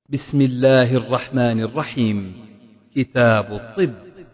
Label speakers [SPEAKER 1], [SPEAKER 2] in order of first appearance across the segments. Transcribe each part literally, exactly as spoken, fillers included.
[SPEAKER 1] بسم الله الرحمن الرحيم. كتاب الطب.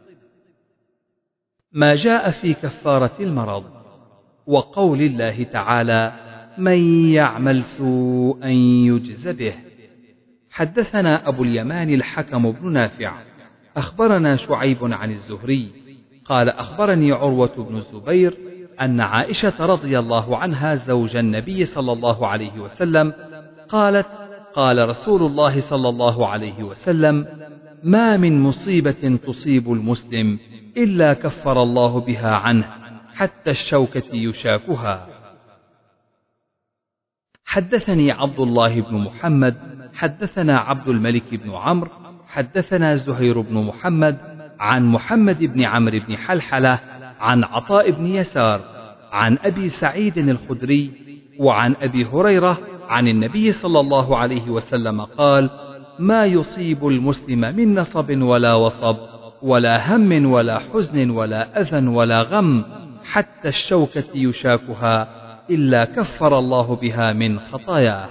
[SPEAKER 1] ما جاء في كفارة المرض، وقول الله تعالى: من يعمل سوءا يجز به. حدثنا أبو اليمان الحكم بن نافع أخبرنا شعيب عن الزهري قال أخبرني عروة بن الزبير أن عائشة رضي الله عنها زوج النبي صلى الله عليه وسلم قالت: قال رسول الله صلى الله عليه وسلم: ما من مصيبة تصيب المسلم إلا كفر الله بها عنه حتى الشوكة يشاكها. حدثني عبد الله بن محمد حدثنا عبد الملك بن عمرو حدثنا زهير بن محمد عن محمد بن عمرو بن حلحلة عن عطاء بن يسار عن أبي سعيد الخدري وعن أبي هريرة عن النبي صلى الله عليه وسلم قال: ما يصيب المسلم من نصب ولا وصب ولا هم ولا حزن ولا أذى ولا غم حتى الشوكة يشاكها إلا كفر الله بها من خطاياه.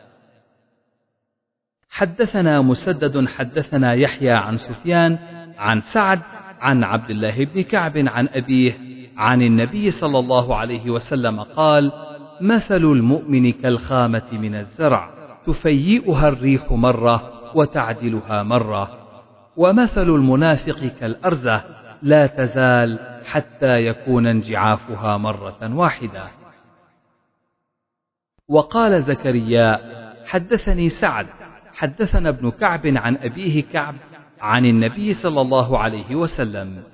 [SPEAKER 1] حدثنا مسدد حدثنا يحيى عن سفيان عن سعد عن عبد الله بن كعب عن أبيه عن النبي صلى الله عليه وسلم قال: مثل المؤمن كالخامة من الزرع تفيئها الريح مرة وتعدلها مرة، ومثل المنافق كالأرزة لا تزال حتى يكون انجعافها مرة واحدة. وقال زكريا: حدثني سعد حدثنا ابن كعب عن أبيه كعب عن النبي صلى الله عليه وسلم.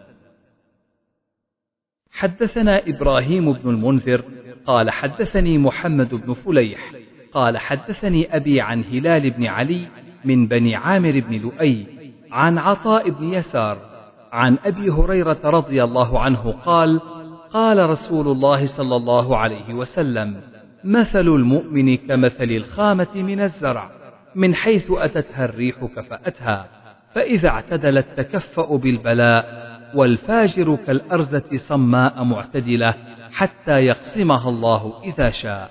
[SPEAKER 1] حدثنا إبراهيم بن المنذر قال حدثني محمد بن فليح قال حدثني أبي عن هلال بن علي من بني عامر بن لؤي عن عطاء بن يسار عن أبي هريرة رضي الله عنه قال: قال رسول الله صلى الله عليه وسلم: مثل المؤمن كمثل الخامة من الزرع من حيث أتتها الريح كفأتها، فإذا اعتدلت تكفأ بالبلاء، والفاجر كالأرزة صماء معتدلة حتى يقسمها الله إذا شاء.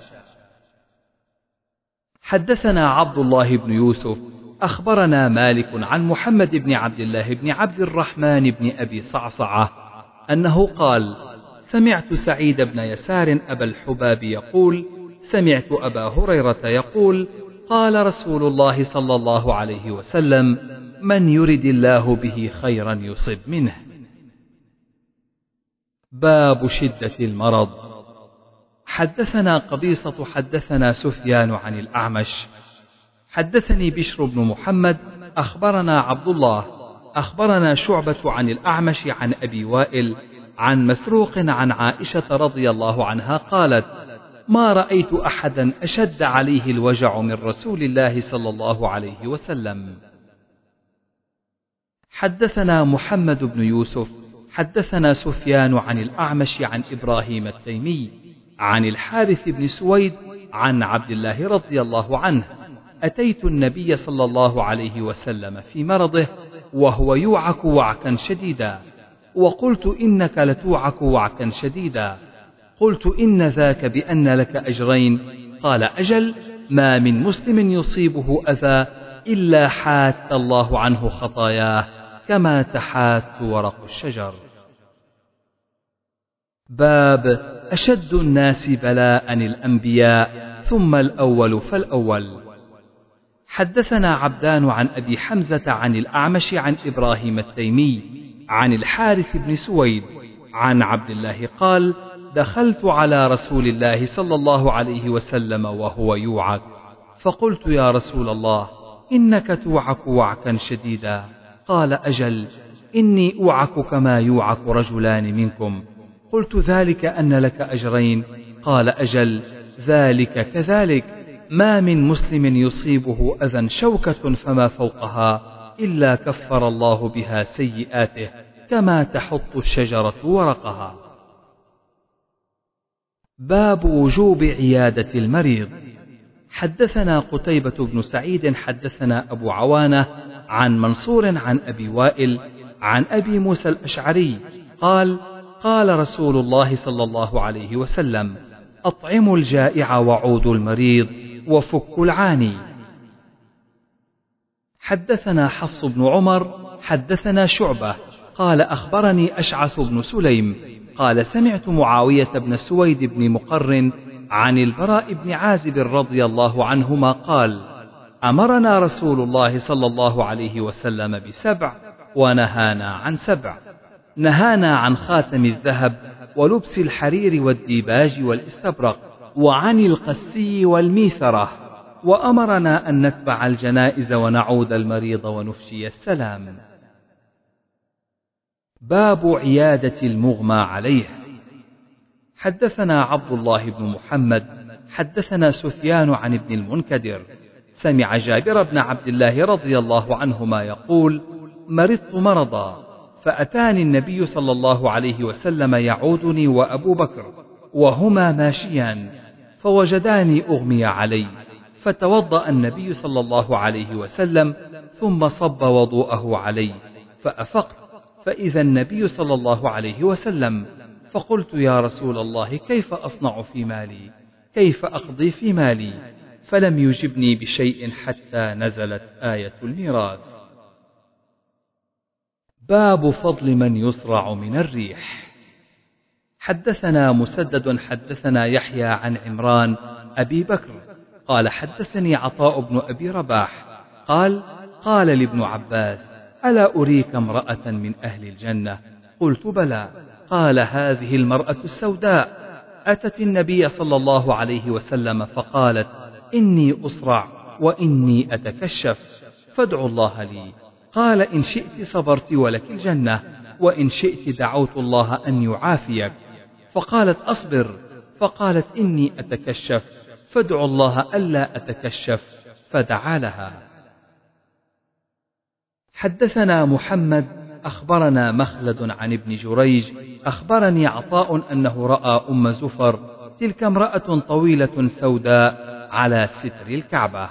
[SPEAKER 1] حدثنا عبد الله بن يوسف أخبرنا مالك عن محمد بن عبد الله بن عبد الرحمن بن أبي صعصعة أنه قال: سمعت سعيد بن يسار أبا الحباب يقول: سمعت أبا هريرة يقول: قال رسول الله صلى الله عليه وسلم: من يرد الله به خيرا يصب منه. باب شدة المرض. حدثنا قبيصة حدثنا سفيان عن الأعمش حدثني بشر بن محمد أخبرنا عبد الله أخبرنا شعبة عن الأعمش عن أبي وائل عن مسروق عن عائشة رضي الله عنها قالت: ما رأيت أحدا أشد عليه الوجع من رسول الله صلى الله عليه وسلم. حدثنا محمد بن يوسف حدثنا سفيان عن الأعمش عن إبراهيم التيمي عن الحارث بن سويد عن عبد الله رضي الله عنه: أتيت النبي صلى الله عليه وسلم في مرضه وهو يوعك وعكا شديدا، وقلت: إنك لتوعك وعكا شديدا. قلت: إن ذاك بأن لك أجرين. قال: أجل، ما من مسلم يصيبه أذى إلا حات الله عنه خطاياه كما تحات ورق الشجر. باب أشد الناس بلاء الأنبياء ثم الأول فالأول. حدثنا عبدان عن أبي حمزة عن الأعمش عن إبراهيم التيمي عن الحارث بن سويد عن عبد الله قال: دخلت على رسول الله صلى الله عليه وسلم وهو يوعك، فقلت: يا رسول الله، إنك توعك وعكا شديدا. قال: أجل، إني أوعك كما يوعك رجلان منكم. قلت: ذلك أن لك أجرين. قال: أجل، ذلك كذلك، ما من مسلم يصيبه أذى شوكة فما فوقها إلا كفر الله بها سيئاته كما تحط الشجرة ورقها. باب وجوب عيادة المريض. حدثنا قتيبة بن سعيد حدثنا أبو عوانة عن منصور عن أبي وائل عن أبي موسى الأشعري قال: قال رسول الله صلى الله عليه وسلم: أطعموا الجائع وعودوا المريض وفكوا العاني. حدثنا حفص بن عمر حدثنا شعبة قال أخبرني أشعث بن سليم قال سمعت معاوية بن سويد بن مقرن عن البراء بن عازب رضي الله عنهما قال أمرنا رسول الله صلى الله عليه وسلم بسبع ونهانا عن سبع. نهانا عن خاتم الذهب ولبس الحرير والديباج والاستبرق وعن القسي والميثرة، وأمرنا أن نتبع الجنائز ونعود المريض ونفشي السلام. باب عيادة المغمى عليه. حدثنا عبد الله بن محمد حدثنا سفيان عن ابن المنكدر سمع جابر بن عبد الله رضي الله عنهما يقول مرضت مرضا فأتاني النبي صلى الله عليه وسلم يعودني وأبو بكر وهما ماشيان فوجداني أغمي علي فتوضأ النبي صلى الله عليه وسلم ثم صب وضوءه علي فأفقت فإذا النبي صلى الله عليه وسلم فقلت يا رسول الله كيف أصنع في مالي كيف أقضي في مالي فلم يجبني بشيء حتى نزلت آية الميراث. باب فضل من يصرع من الريح. حدثنا مسدد حدثنا يحيى عن عمران أبي بكر قال حدثني عطاء بن أبي رباح قال قال لابن عباس ألا أريك امرأة من أهل الجنة؟ قلت بلى. قال هذه المرأة السوداء أتت النبي صلى الله عليه وسلم فقالت إني أصرع وإني أتكشف فادعوا الله لي. قال إن شئت صبرت ولك الجنة وإن شئت دعوت الله أن يعافيك. فقالت أصبر. فقالت إني أتكشف فادعوا الله ألا أتكشف فدعا لها. حدثنا محمد أخبرنا مخلد عن ابن جريج أخبرني عطاء أنه رأى أم زفر تلك امرأة طويلة سوداء على ستر الكعبة.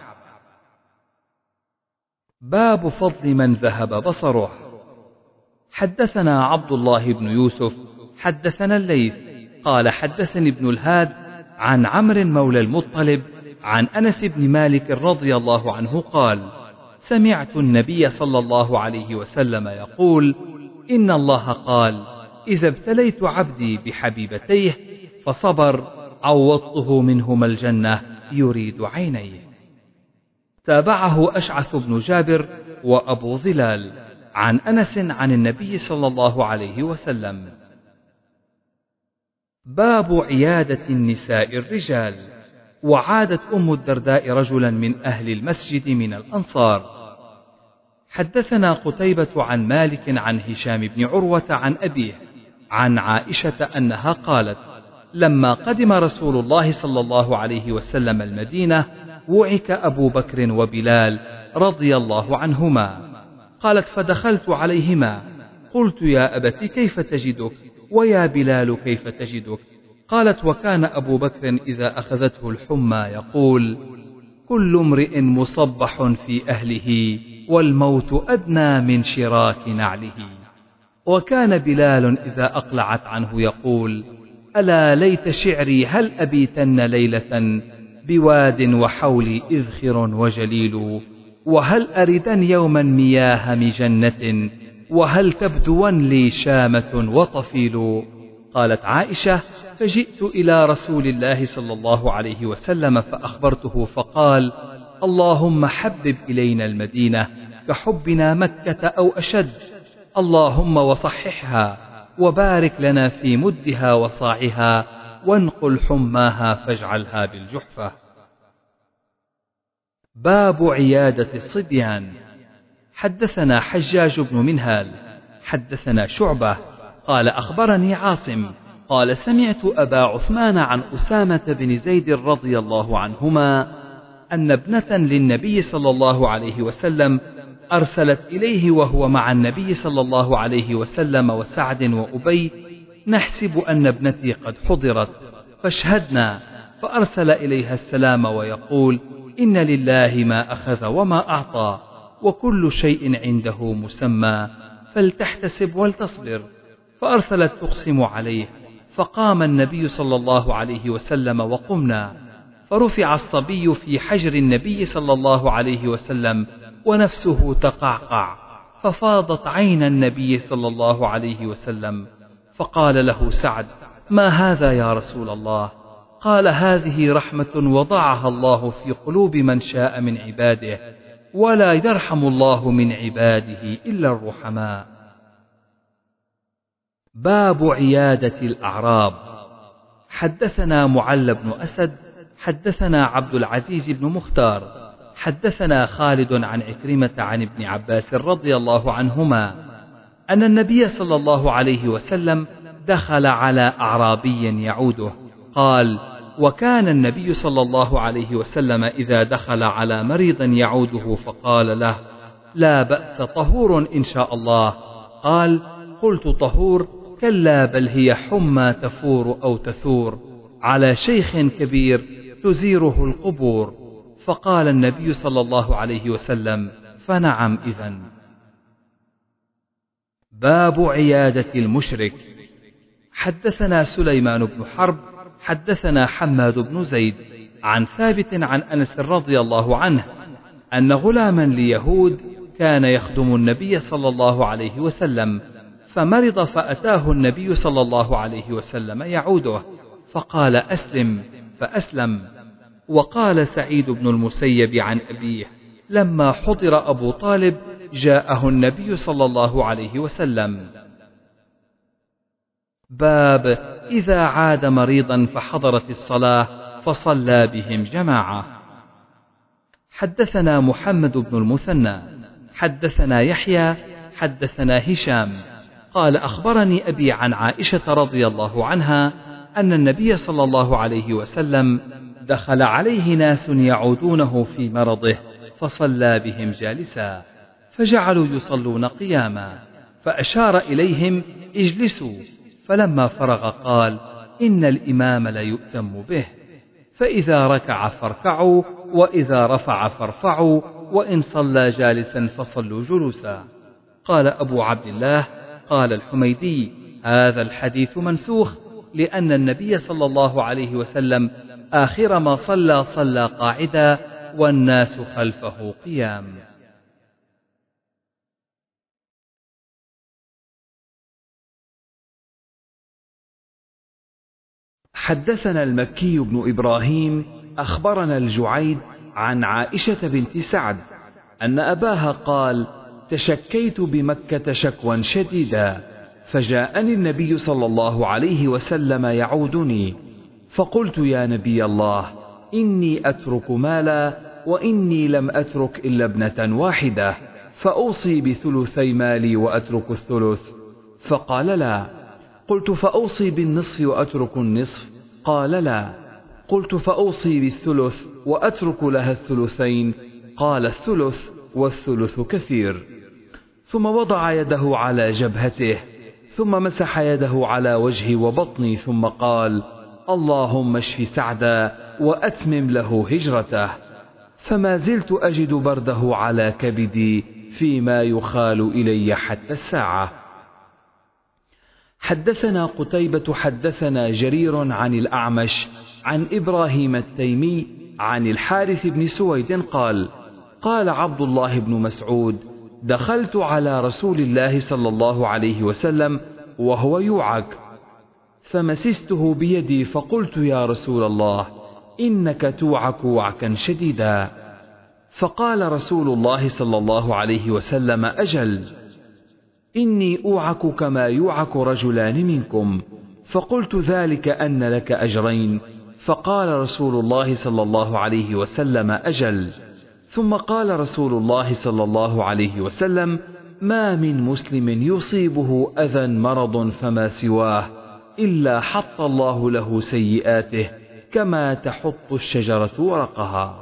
[SPEAKER 1] باب فضل من ذهب بصره. حدثنا عبد الله بن يوسف حدثنا الليث قال حدثني ابن الهاد عن عمرو مولى المطلب عن أنس بن مالك رضي الله عنه قال سمعت النبي صلى الله عليه وسلم يقول إن الله قال إذا ابتليت عبدي بحبيبتيه فصبر عوضته منهما الجنة يريد عينيه. تابعه أشعث بن جابر وأبو ظلال عن أنس عن النبي صلى الله عليه وسلم. باب عيادة النساء الرجال. وعادت أم الدرداء رجلا من أهل المسجد من الأنصار. حدثنا قتيبة عن مالك عن هشام بن عروة عن أبيه عن عائشة أنها قالت لما قدم رسول الله صلى الله عليه وسلم المدينة وعك أبو بكر وبلال رضي الله عنهما. قالت فدخلت عليهما قلت يا أبت كيف تجدك ويا بلال كيف تجدك؟ قالت وكان أبو بكر إذا أخذته الحمى يقول كل امرئ مصبح في أهله والموت أدنى من شراك نعله. وكان بلال إذا أقلعت عنه يقول ألا ليت شعري هل أبيتن ليلة بواد وحولي إذخر وجليل وهل أردن يوما مياه مجنة وهل تبدون لي شامة وطفيل. قالت عائشة فجئت إلى رسول الله صلى الله عليه وسلم فأخبرته فقال اللهم حبب إلينا المدينة كحبنا مكة أو أشد اللهم وصححها وبارك لنا في مدها وصاعها وانقل حماها فاجعلها بالجحفة. باب عيادة الصبيان. حدثنا حجاج بن منهال حدثنا شعبة قال أخبرني عاصم قال سمعت أبا عثمان عن أسامة بن زيد رضي الله عنهما أن ابنة للنبي صلى الله عليه وسلم أرسلت إليه وهو مع النبي صلى الله عليه وسلم وسعد وأبي نحسب أن ابنتي قد حضرت فاشهدنا. فأرسل إليها السلام ويقول إن لله ما أخذ وما أعطى وكل شيء عنده مسمى فلتحتسب ولتصبر. فأرسلت تقسم عليه فقام النبي صلى الله عليه وسلم وقمنا فرفع الصبي في حجر النبي صلى الله عليه وسلم ونفسه تقعقع، ففاضت عين النبي صلى الله عليه وسلم، فقال له سعد: ما هذا يا رسول الله؟ قال: هذه رحمة وضعها الله في قلوب من شاء من عباده، ولا يرحم الله من عباده إلا الرحماء. باب عيادة الأعراب. حدثنا معل بن أسد حدثنا عبد العزيز بن مختار حدثنا خالد عن عكرمة عن ابن عباس رضي الله عنهما أن النبي صلى الله عليه وسلم دخل على أعرابي يعوده، قال: وكان النبي صلى الله عليه وسلم إذا دخل على مريض يعوده فقال له: لا بأس، طهور إن شاء الله. قال: قلت: طهور؟ كلا، بل هي حمى تفور أو تثور على شيخ كبير تزيره القبور. فقال النبي صلى الله عليه وسلم: فنعم إذن. باب عيادة المشرك. حدثنا سليمان بن حرب حدثنا حماد بن زيد عن ثابت عن أنس رضي الله عنه أن غلاما ليهود كان يخدم النبي صلى الله عليه وسلم، فمرض فأتاه النبي صلى الله عليه وسلم يعوده، فقال: أسلم، فأسلم. وقال سعيد بن المسيب عن أبيه: لما حضر أبو طالب جاءه النبي صلى الله عليه وسلم. باب إذا عاد مريضا فحضرت الصلاة فصلى بهم جماعة. حدثنا محمد بن المثنى حدثنا يحيى حدثنا هشام قال: أخبرني أبي عن عائشة رضي الله عنها أن النبي صلى الله عليه وسلم دخل عليه ناس يعودونه في مرضه فصلى بهم جالسا، فجعلوا يصلون قياما، فأشار إليهم: اجلسوا. فلما فرغ قال: إن الإمام ليؤتم به، فإذا ركع فاركعوا، وإذا رفع فارفعوا، وإن صلى جالسا فصلوا جلوسا. قال أبو عبد الله: قال الحميدي: هذا الحديث منسوخ، لأن النبي صلى الله عليه وسلم آخر ما صلى صلى قاعدا والناس خلفه قيام. حدثنا المكي بن إبراهيم أخبرنا الجعيد عن عائشة بنت سعد أن أباها قال: تشكيت بمكة شكوى شديدا، فجاءني النبي صلى الله عليه وسلم يعودني، فقلت: يا نبي الله، إني أترك مالا، وإني لم أترك إلا ابنة واحدة، فأوصي بثلثي مالي وأترك الثلث؟ فقال: لا. قلت: فأوصي بالنصف وأترك النصف؟ قال: لا. قلت: فأوصي بالثلث وأترك لها الثلثين؟ قال: الثلث، والثلث كثير. ثم وضع يده على جبهته، ثم مسح يده على وجهي وبطني، ثم قال: اللهم اشف سعدا وأتمم له هجرته. فما زلت أجد برده على كبدي فيما يخال إلي حتى الساعة. حدثنا قتيبة حدثنا جرير عن الأعمش عن إبراهيم التيمي عن الحارث بن سويد قال: قال عبد الله بن مسعود: دخلت على رسول الله صلى الله عليه وسلم وهو يوعك، فمسسته بيدي فقلت: يا رسول الله، إنك توعك وعكا شديدا. فقال رسول الله صلى الله عليه وسلم: أجل، إني أوعك كما يوعك رجلان منكم. فقلت: ذلك أن لك أجرين. فقال رسول الله صلى الله عليه وسلم: أجل. ثم قال رسول الله صلى الله عليه وسلم: ما من مسلم يصيبه أذى مرض فما سواه إلا حط الله له سيئاته كما تحط الشجرة ورقها.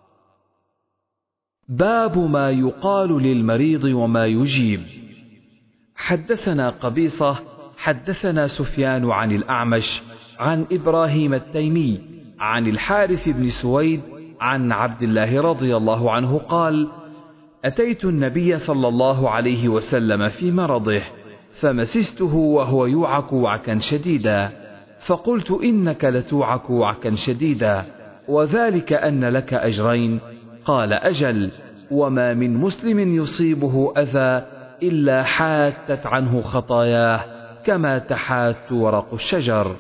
[SPEAKER 1] باب ما يقال للمريض وما يجيب. حدثنا قبيصة حدثنا سفيان عن الأعمش عن إبراهيم التيمي عن الحارث بن سويد عن عبد الله رضي الله عنه قال: أتيت النبي صلى الله عليه وسلم في مرضه، فمسسته وهو يوعك وعكا شديدا، فقلت: إنك لتوعك وعكا شديدا، وذلك أن لك أجرين. قال: أجل. وما من مسلم يصيبه أذى إلا حاتت عنه خطاياه كما تحات ورق الشجر.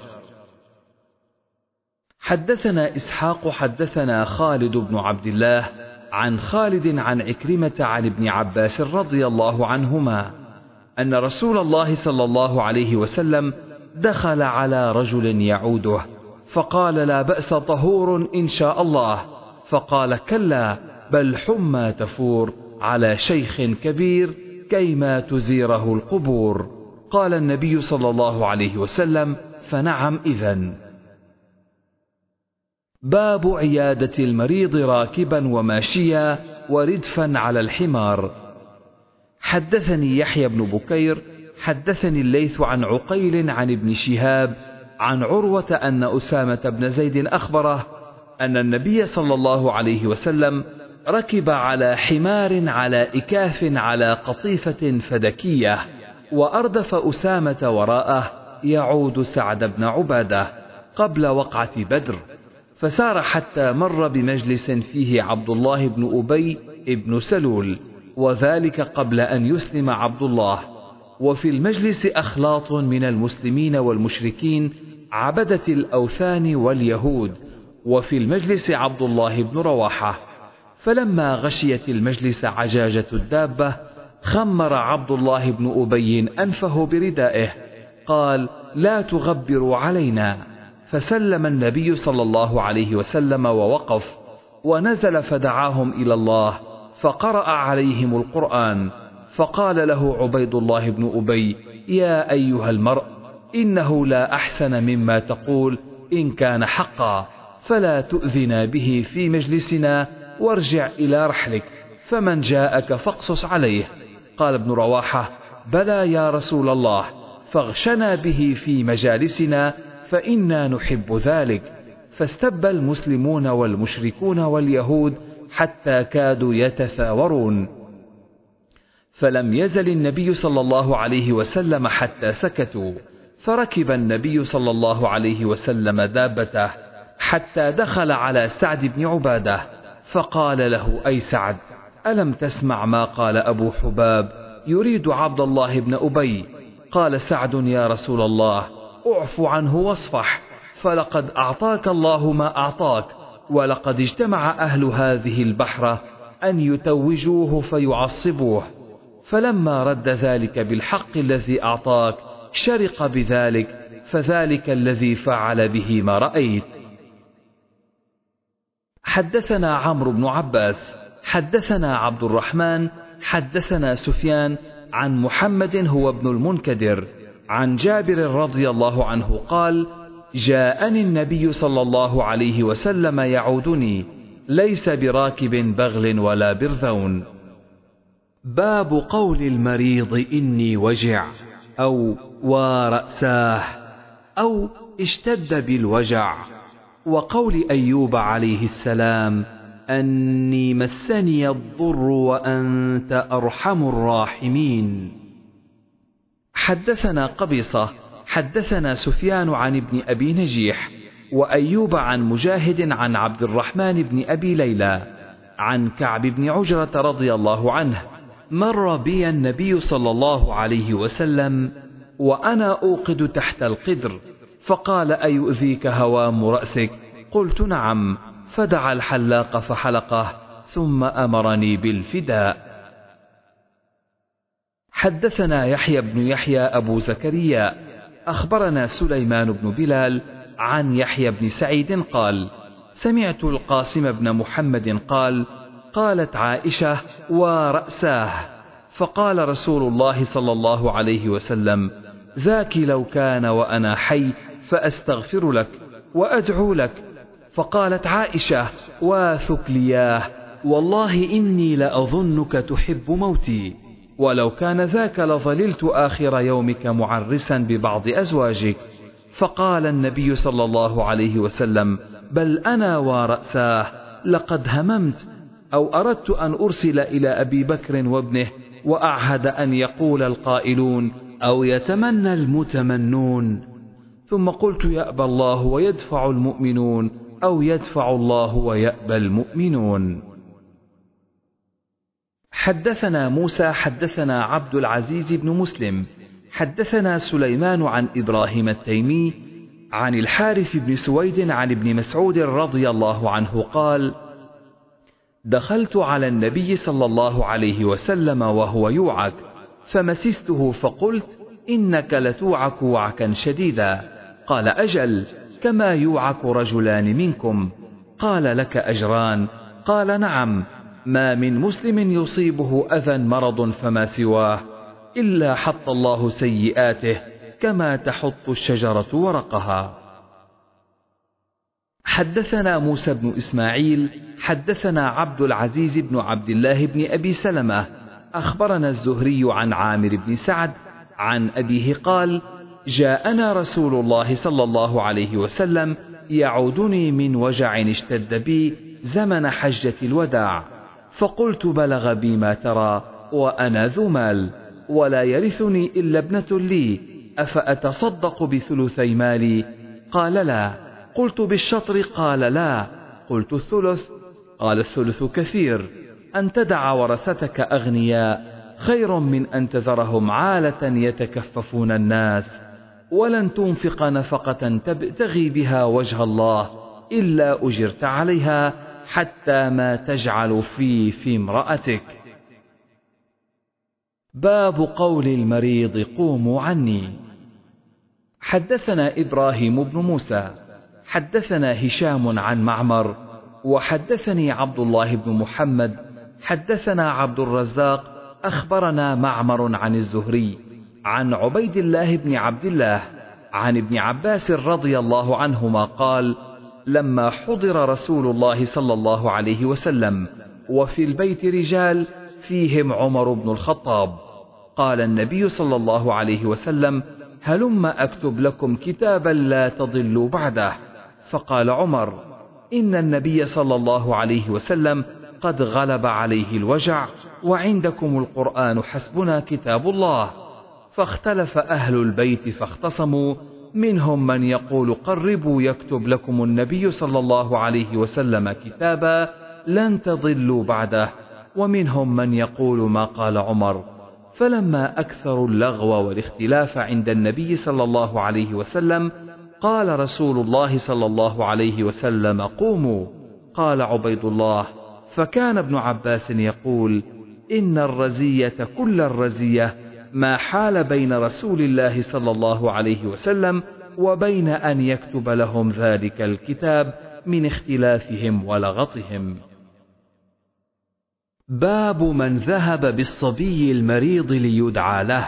[SPEAKER 1] حدثنا إسحاق حدثنا خالد بن عبد الله عن خالد عن عكرمة عن ابن عباس رضي الله عنهما أن رسول الله صلى الله عليه وسلم دخل على رجل يعوده فقال: لا بأس، طهور إن شاء الله. فقال: كلا، بل حمى تفور على شيخ كبير كيما تزيره القبور. قال النبي صلى الله عليه وسلم: فنعم إذن. باب عيادة المريض راكبا وماشيا وردفا على الحمار. حدثني يحيى بن بكير حدثني الليث عن عقيل عن ابن شهاب عن عروة أن أسامة بن زيد أخبره أن النبي صلى الله عليه وسلم ركب على حمار على إكاف على قطيفة فدكية، وأردف أسامة وراءه يعود سعد بن عبادة قبل وقعة بدر، فسار حتى مر بمجلس فيه عبد الله بن أبي بن سلول، وذلك قبل أن يسلم عبد الله، وفي المجلس أخلاط من المسلمين والمشركين عبدة الأوثان واليهود، وفي المجلس عبد الله بن رواحة. فلما غشيت المجلس عجاجة الدابة خمر عبد الله بن أبي أنفه بردائه، قال: لا تغبروا علينا. فسلم النبي صلى الله عليه وسلم ووقف، ونزل فدعاهم إلى الله فقرأ عليهم القرآن، فقال له عبيد الله بن أبي: يا أيها المرء، إنه لا أحسن مما تقول إن كان حقا، فلا تؤذنا به في مجلسنا، وارجع إلى رحلك، فمن جاءك فاقصص عليه. قال ابن رواحة: بلى يا رسول الله، فاغشنا به في مجالسنا فإنا نحب ذلك. فاستب المسلمون والمشركون واليهود حتى كادوا يتثاورون، فلم يزل النبي صلى الله عليه وسلم حتى سكتوا، فركب النبي صلى الله عليه وسلم دابته حتى دخل على سعد بن عبادة، فقال له: أي سعد، ألم تسمع ما قال أبو حباب يريد عبد الله بن أبي؟ قال سعد: يا رسول الله، اعف عنه واصفح، فلقد أعطاك الله ما أعطاك، ولقد اجتمع أهل هذه البحرة أن يتوجوه فيعصبوه، فلما رد ذلك بالحق الذي أعطاك شرق بذلك، فذلك الذي فعل به ما رأيت. حدثنا عمرو بن عباس حدثنا عبد الرحمن حدثنا سفيان عن محمد هو ابن المنكدر عن جابر رضي الله عنه قال: جاءني النبي صلى الله عليه وسلم يعودني، ليس براكب بغل ولا برذون. باب قول المريض إني وجع، أو ورأساه، أو اشتد بالوجع، وقول أيوب عليه السلام: أني مسني الضر وأنت أرحم الراحمين. حدثنا قبيصة حدثنا سفيان عن ابن أبي نجيح وأيوب عن مجاهد عن عبد الرحمن بن أبي ليلى عن كعب بن عجرة رضي الله عنه: مر بي النبي صلى الله عليه وسلم وأنا أوقد تحت القدر، فقال: أيؤذيك هوام رأسك؟ قلت: نعم. فدعا الحلاق فحلقه، ثم أمرني بالفداء. حدثنا يحيى بن يحيى أبو زكريا أخبرنا سليمان بن بلال عن يحيى بن سعيد قال: سمعت القاسم بن محمد قال: قالت عائشة: ورأساه. فقال رسول الله صلى الله عليه وسلم: ذاك لو كان وأنا حي فأستغفر لك وأدعو لك. فقالت عائشة: واثكلياه، والله إني لأظنك تحب موتي، ولو كان ذاك لظللت آخر يومك معرسا ببعض أزواجك. فقال النبي صلى الله عليه وسلم: بل أنا ورأساه لقد هممت، أو أردت أن أرسل إلى أبي بكر وابنه وأعهد أن يقول القائلون أو يتمنى المتمنون، ثم قلت: يأبى الله ويدفع المؤمنون، أو يدفع الله ويأبى المؤمنون. حدثنا موسى حدثنا عبد العزيز بن مسلم حدثنا سليمان عن إبراهيم التيمي عن الحارث بن سويد عن ابن مسعود رضي الله عنه قال: دخلت على النبي صلى الله عليه وسلم وهو يوعك، فمسسته فقلت: إنك لتوعك وعكا شديدا. قال: أجل، كما يوعك رجلان منكم. قال: لك أجران؟ قال: نعم، ما من مسلم يصيبه أذى مرض فما سواه إلا حط الله سيئاته كما تحط الشجرة ورقها. حدثنا موسى بن إسماعيل حدثنا عبد العزيز بن عبد الله بن أبي سلمة أخبرنا الزهري عن عامر بن سعد عن أبيه قال: جاءنا رسول الله صلى الله عليه وسلم يعودني من وجع اشتد بي زمن حجة الوداع، فقلت: بلغ بي ما ترى وأنا ذو مال ولا يرثني إلا ابنة لي، أفأتصدق بثلثي مالي؟ قال: لا. قلت: بالشطر؟ قال: لا. قلت: الثلث؟ قال: الثلث كثير، أن تدع ورثتك أغنياء خير من أن تذرهم عالة يتكففون الناس، ولن تنفق نفقة تبتغي بها وجه الله إلا أجرت عليها حتى ما تجعل في في امرأتك. باب قول المريض: قوموا عني. حدثنا إبراهيم بن موسى حدثنا هشام عن معمر وحدثني عبد الله بن محمد حدثنا عبد الرزاق أخبرنا معمر عن الزهري عن عبيد الله بن عبد الله عن ابن عباس رضي الله عنهما قال: لما حضر رسول الله صلى الله عليه وسلم وفي البيت رجال فيهم عمر بن الخطاب، قال النبي صلى الله عليه وسلم: هلم أكتب لكم كتابا لا تضلوا بعده. فقال عمر: إن النبي صلى الله عليه وسلم قد غلب عليه الوجع، وعندكم القرآن حسبنا كتاب الله. فاختلف أهل البيت فاختصموا، منهم من يقول: قربوا يكتب لكم النبي صلى الله عليه وسلم كتابا لن تضلوا بعده، ومنهم من يقول ما قال عمر. فلما أكثروا اللغو والاختلاف عند النبي صلى الله عليه وسلم قال رسول الله صلى الله عليه وسلم: قوموا. قال عبيد الله: فكان ابن عباس يقول: إن الرزية كل الرزية ما حال بين رسول الله صلى الله عليه وسلم وبين أن يكتب لهم ذلك الكتاب من اختلافهم ولغطهم. باب من ذهب بالصبي المريض ليدعى له.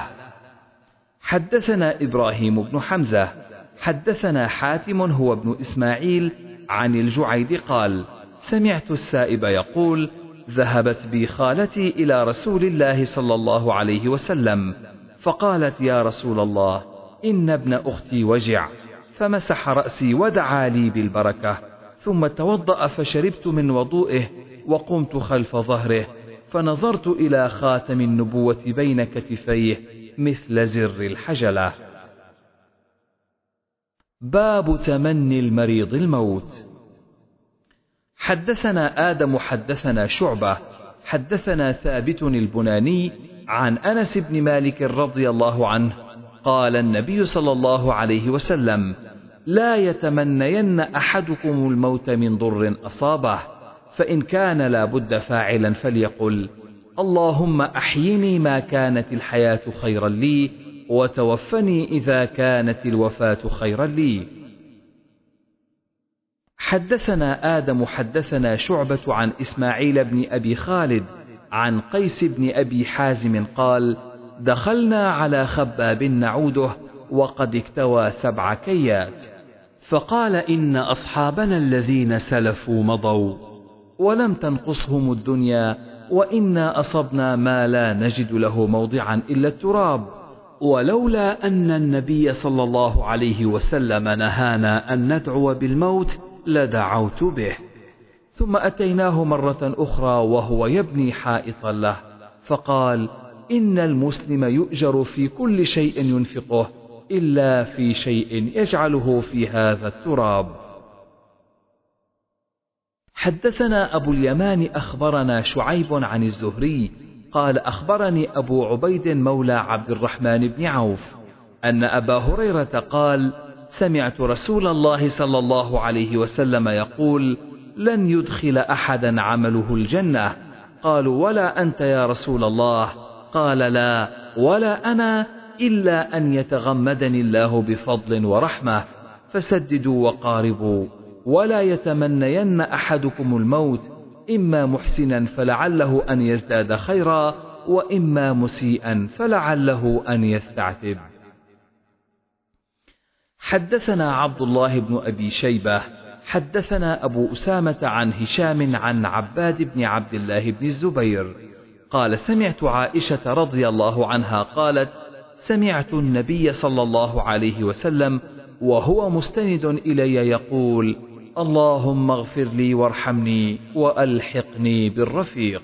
[SPEAKER 1] حدثنا إبراهيم بن حمزة حدثنا حاتم هو ابن إسماعيل عن الجعيد قال: سمعت السائب يقول: ذهبت بي خالتي إلى رسول الله صلى الله عليه وسلم فقالت: يا رسول الله، إن ابن أختي وجع، فمسح رأسي ودعا لي بالبركة، ثم توضأ فشربت من وضوئه وقمت خلف ظهره فنظرت إلى خاتم النبوة بين كتفيه مثل زر الحجلة. باب تمني المريض الموت. حدثنا آدم حدثنا شعبة حدثنا ثابت البناني عن أنس بن مالك رضي الله عنه قال: النبي صلى الله عليه وسلم: لا يتمنين أحدكم الموت من ضر أصابه، فإن كان لا بد فاعلا فليقل: اللهم أحيني ما كانت الحياة خيرا لي، وتوفني إذا كانت الوفاة خيرا لي. حدثنا آدم حدثنا شعبة عن إسماعيل بن أبي خالد عن قيس بن أبي حازم قال: دخلنا على خباب نعوده وقد اكتوى سبع كيات، فقال: إن أصحابنا الذين سلفوا مضوا ولم تنقصهم الدنيا، وإنا أصبنا ما لا نجد له موضعا إلا التراب، ولولا أن النبي صلى الله عليه وسلم نهانا أن ندعو بالموت لدعوت به. ثم أتيناه مرة أخرى وهو يبني حائطا له، فقال: إن المسلم يؤجر في كل شيء ينفقه إلا في شيء يجعله في هذا التراب. حدثنا أبو اليمان أخبرنا شعيب عن الزهري قال أخبرني أبو عبيد مولى عبد الرحمن بن عوف أن أبا هريرة قال سمعت رسول الله صلى الله عليه وسلم يقول لن يدخل أحدا عمله الجنة. قالوا ولا أنت يا رسول الله؟ قال لا ولا أنا إلا أن يتغمدني الله بفضل ورحمة. فسددوا وقاربوا، ولا يتمنين أحدكم الموت، إما محسنا فلعله أن يزداد خيرا، وإما مسيئا فلعله أن يستعتب. حدثنا عبد الله بن أبي شيبة حدثنا أبو أسامة عن هشام عن عباد بن عبد الله بن الزبير قال سمعت عائشة رضي الله عنها قالت سمعت النبي صلى الله عليه وسلم وهو مستند إلي يقول اللهم اغفر لي وارحمني وألحقني بالرفيق.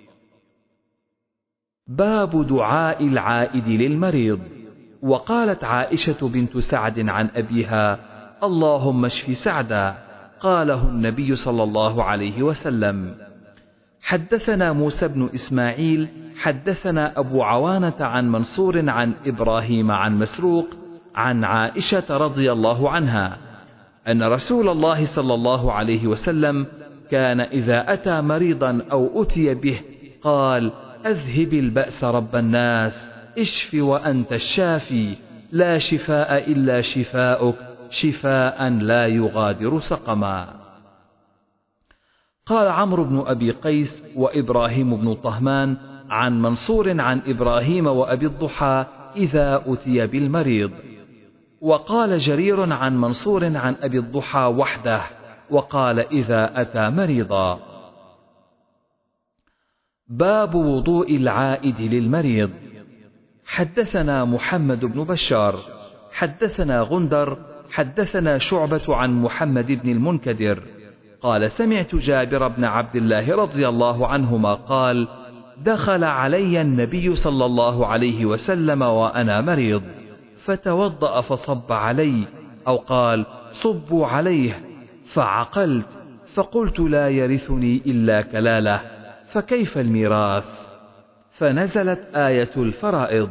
[SPEAKER 1] باب دعاء العائد للمريض. وقالت عائشة بنت سعد عن أبيها اللهم اشف سعدا، قاله النبي صلى الله عليه وسلم. حدثنا موسى بن إسماعيل حدثنا أبو عوانة عن منصور عن إبراهيم عن مسروق عن عائشة رضي الله عنها أن رسول الله صلى الله عليه وسلم كان إذا أتى مريضا أو أتي به قال أذهب البأس رب الناس، اشف وأنت الشافي، لا شفاء إلا شفاؤك، شفاء لا يغادر سقما. قال عمرو بن أبي قيس وإبراهيم بن طهمان عن منصور عن إبراهيم وأبي الضحى إذا أتي بالمريض. وقال جرير عن منصور عن أبي الضحى وحده، وقال إذا أتى مريضا. باب وضوء العائد للمريض. حدثنا محمد بن بشار حدثنا غندر حدثنا شعبة عن محمد بن المنكدر قال سمعت جابر بن عبد الله رضي الله عنهما قال دخل علي النبي صلى الله عليه وسلم وأنا مريض فتوضأ فصب علي، أو قال صبوا عليه، فعقلت فقلت لا يرثني إلا كلالة، فكيف الميراث؟ فنزلت آية الفرائض.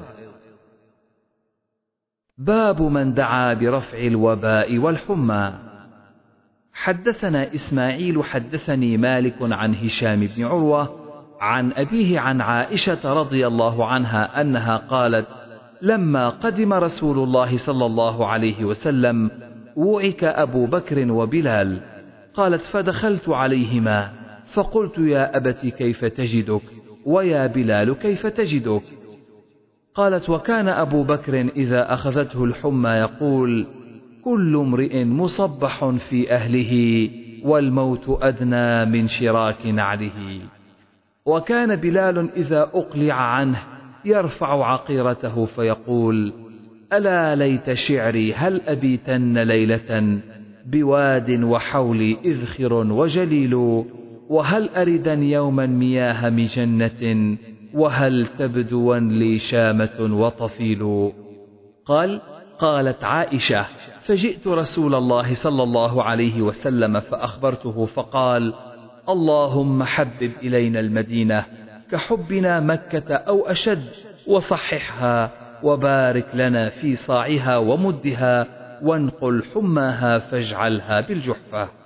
[SPEAKER 1] باب من دعا برفع الوباء والحمى. حدثنا إسماعيل حدثني مالك عن هشام بن عروة عن أبيه عن عائشة رضي الله عنها أنها قالت لما قدم رسول الله صلى الله عليه وسلم وعك أبو بكر وبلال، قالت فدخلت عليهما فقلت يا أبت كيف تجدك، ويا بلال كيف تجدك؟ قالت وكان أبو بكر إذا أخذته الحمى يقول كل امرئ مصبح في أهله والموت أدنى من شراك نعله. وكان بلال إذا أقلع عنه يرفع عقيرته فيقول ألا ليت شعري هل أبيتن ليلة بواد وحولي إذخر وجليل، وهل أردن يوما مياه مجنة، وهل تبدوا لي شامة وطفيل. قال قالت عائشة فجئت رسول الله صلى الله عليه وسلم فأخبرته فقال اللهم حبب إلينا المدينة كحبنا مكة أو أشد، وصححها وبارك لنا في صاعها ومدها، وانقل حماها فاجعلها بالجحفة.